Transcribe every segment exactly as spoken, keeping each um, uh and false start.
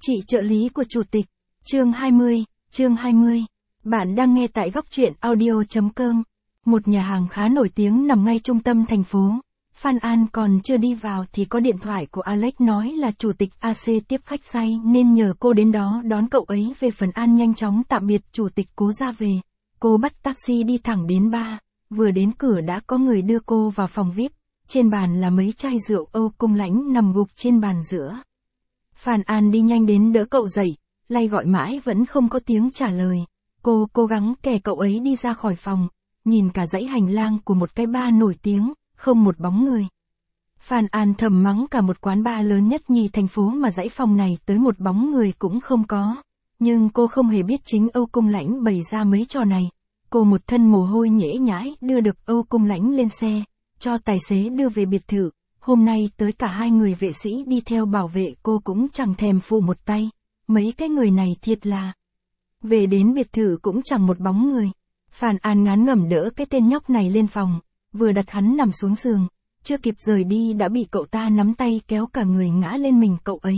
Chị trợ lý của chủ tịch. Chương hai mươi, chương hai mươi. Bạn đang nghe tại góc truyện audio chấm com. Một nhà hàng khá nổi tiếng nằm ngay trung tâm thành phố. Phan An còn chưa đi vào thì có điện thoại của Alex nói là chủ tịch a xê tiếp khách say nên nhờ cô đến đó đón cậu ấy về. Phần An nhanh chóng tạm biệt chủ tịch cố ra về. Cô bắt taxi đi thẳng đến bar. Vừa đến cửa đã có người đưa cô vào phòng vi ai pi. Trên bàn là mấy chai rượu Âu Cung Lãnh nằm gục trên bàn giữa. Phan An đi nhanh đến đỡ cậu dậy, lay gọi mãi vẫn không có tiếng trả lời. Cô cố gắng kè cậu ấy đi ra khỏi phòng, nhìn cả dãy hành lang của một cái bar nổi tiếng, không một bóng người. Phan An thầm mắng cả một quán bar lớn nhất nhì thành phố mà dãy phòng này tới một bóng người cũng không có. Nhưng cô không hề biết chính Âu Cung Lãnh bày ra mấy trò này. Cô một thân mồ hôi nhễ nhãi đưa được Âu Cung Lãnh lên xe, cho tài xế đưa về biệt thự. Hôm nay tới cả hai người vệ sĩ đi theo bảo vệ cô cũng chẳng thèm phụ một tay. Mấy cái người này thiệt là. Về đến biệt thự cũng chẳng một bóng người. Phan An ngán ngẩm đỡ cái tên nhóc này lên phòng, vừa đặt hắn nằm xuống giường, chưa kịp rời đi đã bị cậu ta nắm tay kéo cả người ngã lên mình cậu ấy.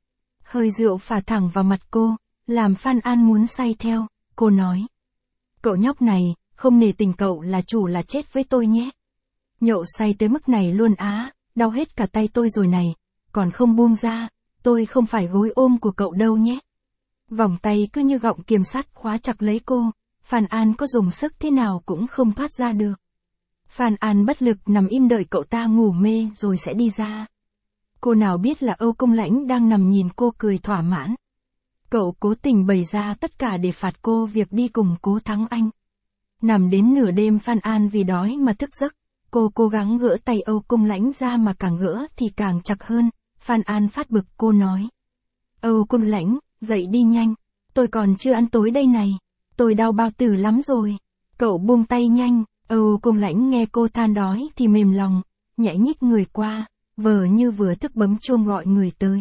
Hơi rượu phả thẳng vào mặt cô, làm Phan An muốn say theo. Cô nói: "Cậu nhóc này, không nể tình cậu là chủ là chết với tôi nhé. Nhậu say tới mức này luôn á, đau hết cả tay tôi rồi này, còn không buông ra, tôi không phải gối ôm của cậu đâu nhé." Vòng tay cứ như gọng kiềm sắt khóa chặt lấy cô, Phan An có dùng sức thế nào cũng không thoát ra được. Phan An bất lực nằm im đợi cậu ta ngủ mê rồi sẽ đi ra. Cô nào biết là Âu Cung Lãnh đang nằm nhìn cô cười thỏa mãn. Cậu cố tình bày ra tất cả để phạt cô việc đi cùng Cố Thắng Anh. Nằm đến nửa đêm Phan An vì đói mà thức giấc. Cô cố gắng gỡ tay Âu Cung Lãnh ra mà càng gỡ thì càng chặt hơn. Phan An phát bực, cô nói: "Âu Cung Lãnh, dậy đi nhanh, tôi còn chưa ăn tối đây này, tôi đau bao tử lắm rồi." Cậu buông tay nhanh. Âu Cung Lãnh nghe cô than đói thì mềm lòng, nhảy nhích người qua, vờ như vừa thức bấm chuông gọi người tới.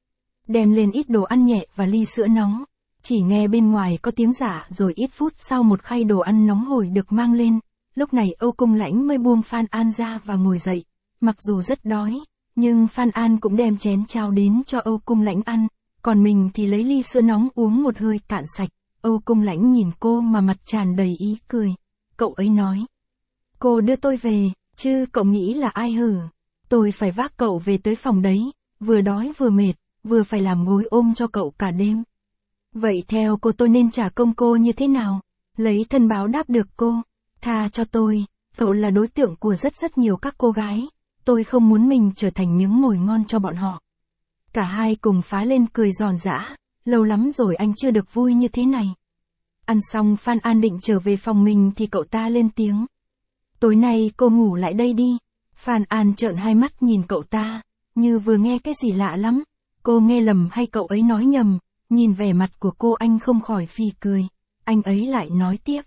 Đem lên ít đồ ăn nhẹ và ly sữa nóng. Chỉ nghe bên ngoài có tiếng giả rồi ít phút sau một khay đồ ăn nóng hổi được mang lên. Lúc này Âu Cung Lãnh mới buông Phan An ra và ngồi dậy. Mặc dù rất đói, nhưng Phan An cũng đem chén cháo đến cho Âu Cung Lãnh ăn, còn mình thì lấy ly sữa nóng uống một hơi cạn sạch. Âu Cung Lãnh nhìn cô mà mặt tràn đầy ý cười. Cậu ấy nói: "Cô đưa tôi về, chứ cậu nghĩ là ai hử? Tôi phải vác cậu về tới phòng đấy, vừa đói vừa mệt, vừa phải làm gối ôm cho cậu cả đêm. Vậy theo cô tôi nên trả công cô như thế nào?" Lấy thân báo đáp được cô: "Tha cho tôi, cậu là đối tượng của rất rất nhiều các cô gái, tôi không muốn mình trở thành miếng mồi ngon cho bọn họ." Cả hai cùng phá lên cười giòn giã, lâu lắm rồi anh chưa được vui như thế này. Ăn xong Phan An định trở về phòng mình thì cậu ta lên tiếng: "Tối nay cô ngủ lại đây đi." Phan An trợn hai mắt nhìn cậu ta, như vừa nghe cái gì lạ lắm. Cô nghe lầm hay cậu ấy nói nhầm? Nhìn vẻ mặt của cô anh không khỏi phì cười. Anh ấy lại nói tiếp: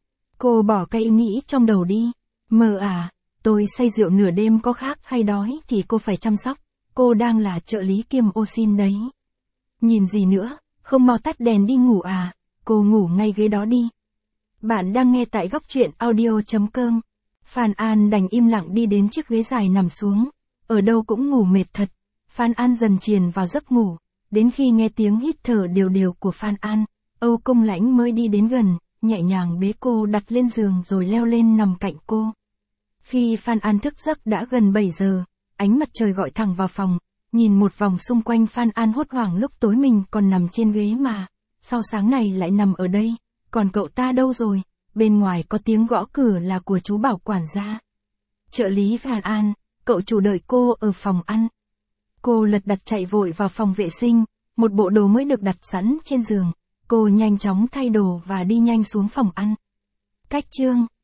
"Cô bỏ cái ý nghĩ trong đầu đi. Mơ à, tôi say rượu nửa đêm có khác hay đói thì cô phải chăm sóc. Cô đang là trợ lý kiêm ô sin đấy. Nhìn gì nữa, không mau tắt đèn đi ngủ à, cô ngủ ngay ghế đó đi." Bạn đang nghe tại góc truyện audio chấm com. Phan An đành im lặng đi đến chiếc ghế dài nằm xuống. Ở đâu cũng ngủ mệt thật. Phan An dần chìm vào giấc ngủ. Đến khi nghe tiếng hít thở đều đều của Phan An, Âu Cung Lãnh mới đi đến gần, nhẹ nhàng bế cô đặt lên giường rồi leo lên nằm cạnh cô. Khi Phan An thức giấc đã gần bảy giờ, ánh mặt trời gọi thẳng vào phòng. Nhìn một vòng xung quanh Phan An hốt hoảng, lúc tối mình còn nằm trên ghế mà, sao sáng này lại nằm ở đây, còn cậu ta đâu rồi? Bên ngoài có tiếng gõ cửa là của chú bảo quản gia. "Trợ lý Phan An, cậu chủ đợi cô ở phòng ăn." Cô lật đật chạy vội vào phòng vệ sinh, một bộ đồ mới được đặt sẵn trên giường. Cô nhanh chóng thay đồ và đi nhanh xuống phòng ăn. Cách chương